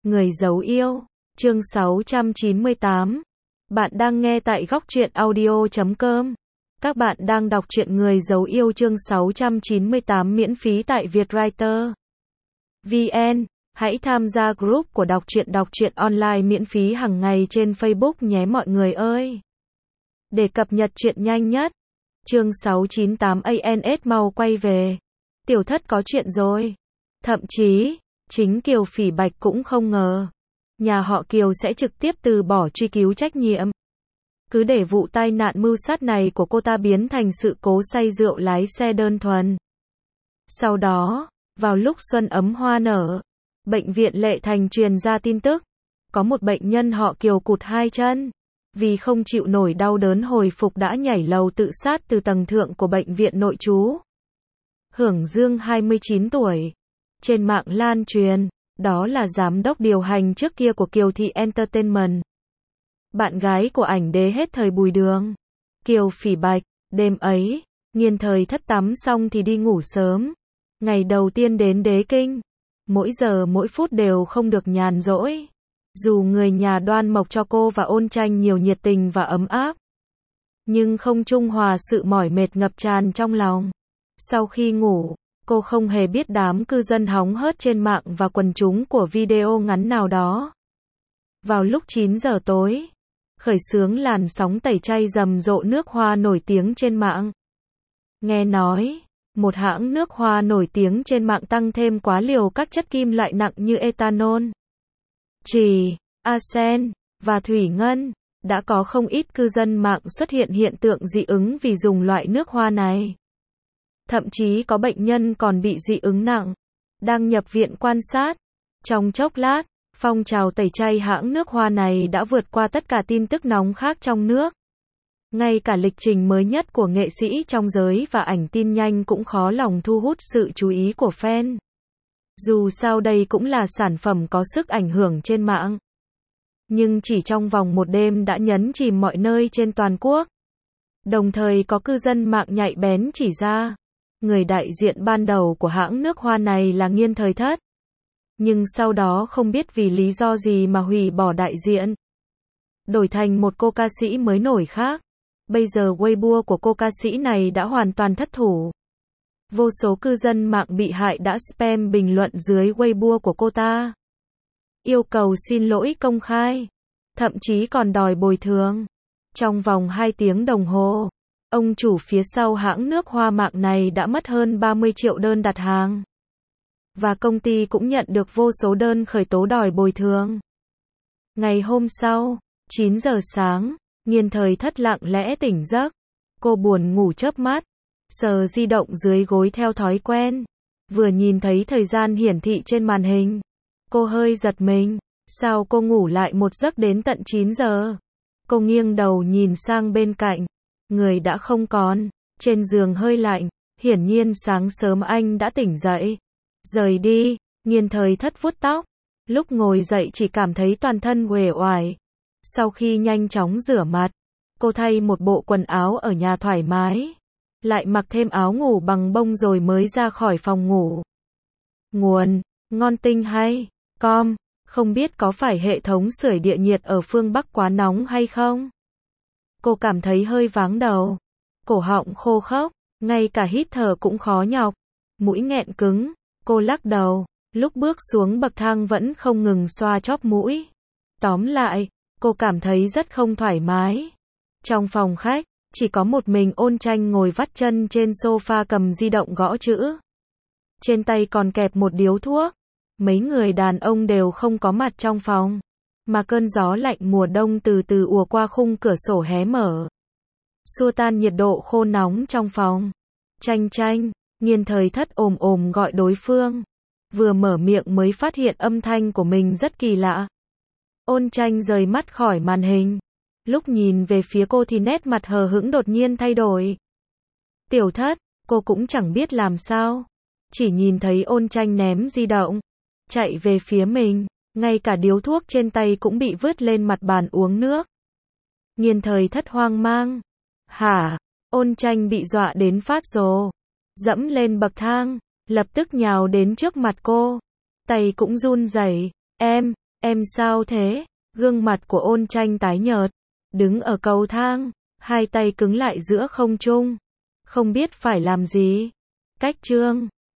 Người giấu yêu, chương 698. Bạn đang nghe tại góc truyện audio.com. Các bạn đang đọc truyện Người giấu yêu chương 698 miễn phí tại Vietwriter VN. Hãy tham gia group của đọc truyện online miễn phí hàng ngày trên Facebook nhé mọi người ơi. Để cập nhật truyện nhanh nhất. Chương 698 ANS mau quay về. Tiểu thất có chuyện rồi. Thậm chí, chính Kiều Phỉ Bạch cũng không ngờ. Nhà họ Kiều sẽ trực tiếp từ bỏ truy cứu trách nhiệm. Cứ để vụ tai nạn mưu sát này của cô ta biến thành sự cố say rượu lái xe đơn thuần. Sau đó, vào lúc xuân ấm hoa nở, bệnh viện Lệ Thành truyền ra tin tức. Có một bệnh nhân họ Kiều cụt hai chân. Vì không chịu nổi đau đớn hồi phục đã nhảy lầu tự sát từ tầng thượng của bệnh viện nội trú. Hưởng Dương 29 tuổi. Trên mạng lan truyền, đó là giám đốc điều hành trước kia của Kiều Thị Entertainment. Bạn gái của ảnh đế hết thời Bùi Đường. Kiều Phỉ Bạch, đêm ấy, Nghiên Thời Thất tắm xong thì đi ngủ sớm. Ngày đầu tiên đến Đế Kinh, mỗi giờ mỗi phút đều không được nhàn rỗi. Dù người nhà Đoan Mộc cho cô và Ôn Tranh nhiều nhiệt tình và ấm áp, nhưng không trung hòa sự mỏi mệt ngập tràn trong lòng. Sau khi ngủ, cô không hề biết đám cư dân hóng hớt trên mạng và quần chúng của video ngắn nào đó. Vào lúc 9 giờ tối, khởi xướng làn sóng tẩy chay rầm rộ nước hoa nổi tiếng trên mạng. Nghe nói, một hãng nước hoa nổi tiếng trên mạng tăng thêm quá liều các chất kim loại nặng như ethanol, trì, arsen và thủy ngân. Đã có không ít cư dân mạng xuất hiện hiện tượng dị ứng vì dùng loại nước hoa này. Thậm chí có bệnh nhân còn bị dị ứng nặng, đang nhập viện quan sát. Trong chốc lát, phong trào tẩy chay hãng nước hoa này đã vượt qua tất cả tin tức nóng khác trong nước. Ngay cả lịch trình mới nhất của nghệ sĩ trong giới và ảnh tin nhanh cũng khó lòng thu hút sự chú ý của fan. Dù sao đây cũng là sản phẩm có sức ảnh hưởng trên mạng. Nhưng chỉ trong vòng một đêm đã nhấn chìm mọi nơi trên toàn quốc. Đồng thời có cư dân mạng nhạy bén chỉ ra, người đại diện ban đầu của hãng nước hoa này là Nghiên Thời Thất. Nhưng sau đó không biết vì lý do gì mà hủy bỏ đại diện, đổi thành một cô ca sĩ mới nổi khác. Bây giờ Weibo của cô ca sĩ này đã hoàn toàn thất thủ. Vô số cư dân mạng bị hại đã spam bình luận dưới Weibo của cô ta, yêu cầu xin lỗi công khai, thậm chí còn đòi bồi thường. Trong vòng 2 tiếng đồng hồ, ông chủ phía sau hãng nước hoa mạng này đã mất hơn 30 triệu đơn đặt hàng. Và công ty cũng nhận được vô số đơn khởi tố đòi bồi thường. Ngày hôm sau, 9 giờ sáng, Nghiên Thời Thất lặng lẽ tỉnh giấc. Cô buồn ngủ chớp mắt, sờ di động dưới gối theo thói quen. Vừa nhìn thấy thời gian hiển thị trên màn hình, cô hơi giật mình. Sao cô ngủ lại một giấc đến tận 9 giờ? Cô nghiêng đầu nhìn sang bên cạnh. Người đã không còn. Trên giường hơi lạnh. Hiển nhiên sáng sớm anh đã tỉnh dậy. Rời đi. Nghiên Thời Thất vuốt tóc. Lúc ngồi dậy chỉ cảm thấy toàn thân uể oải. Sau khi nhanh chóng rửa mặt, cô thay một bộ quần áo ở nhà thoải mái. Lại mặc thêm áo ngủ bằng bông rồi mới ra khỏi phòng ngủ. Nguồn: Ngon Tinh hay com. Không biết có phải hệ thống sưởi địa nhiệt ở phương Bắc quá nóng hay không? Cô cảm thấy hơi váng đầu. Cổ họng khô khốc, ngay cả hít thở cũng khó nhọc. Mũi nghẹn cứng, cô lắc đầu. Lúc bước xuống bậc thang vẫn không ngừng xoa chóp mũi. Tóm lại, cô cảm thấy rất không thoải mái. Trong phòng khách, chỉ có một mình Ôn Tranh ngồi vắt chân trên sofa cầm di động gõ chữ. Trên tay còn kẹp một điếu thuốc. Mấy người đàn ông đều không có mặt trong phòng, mà cơn gió lạnh mùa đông từ từ ùa qua khung cửa sổ hé mở, xua tan nhiệt độ khô nóng trong phòng. Tranh Tranh, Nghiên Thời Thất ồm ồm gọi đối phương. Vừa mở miệng mới phát hiện âm thanh của mình rất kỳ lạ. Ôn Tranh rời mắt khỏi màn hình. Lúc nhìn về phía cô thì nét mặt hờ hững đột nhiên thay đổi. Tiểu Thất, cô cũng chẳng biết làm sao. Chỉ nhìn thấy Ôn Tranh ném di động, chạy về phía mình. Ngay cả điếu thuốc trên tay cũng bị vứt lên mặt bàn uống nước. Nghiên Thời Thất hoang mang. Hả? Ôn Tranh bị dọa đến phát rồ. Dẫm lên bậc thang, lập tức nhào đến trước mặt cô. Tay cũng run rẩy. Em sao thế? Gương mặt của Ôn Tranh tái nhợt, đứng ở cầu thang, hai tay cứng lại giữa không trung, không biết phải làm gì. Cách Trương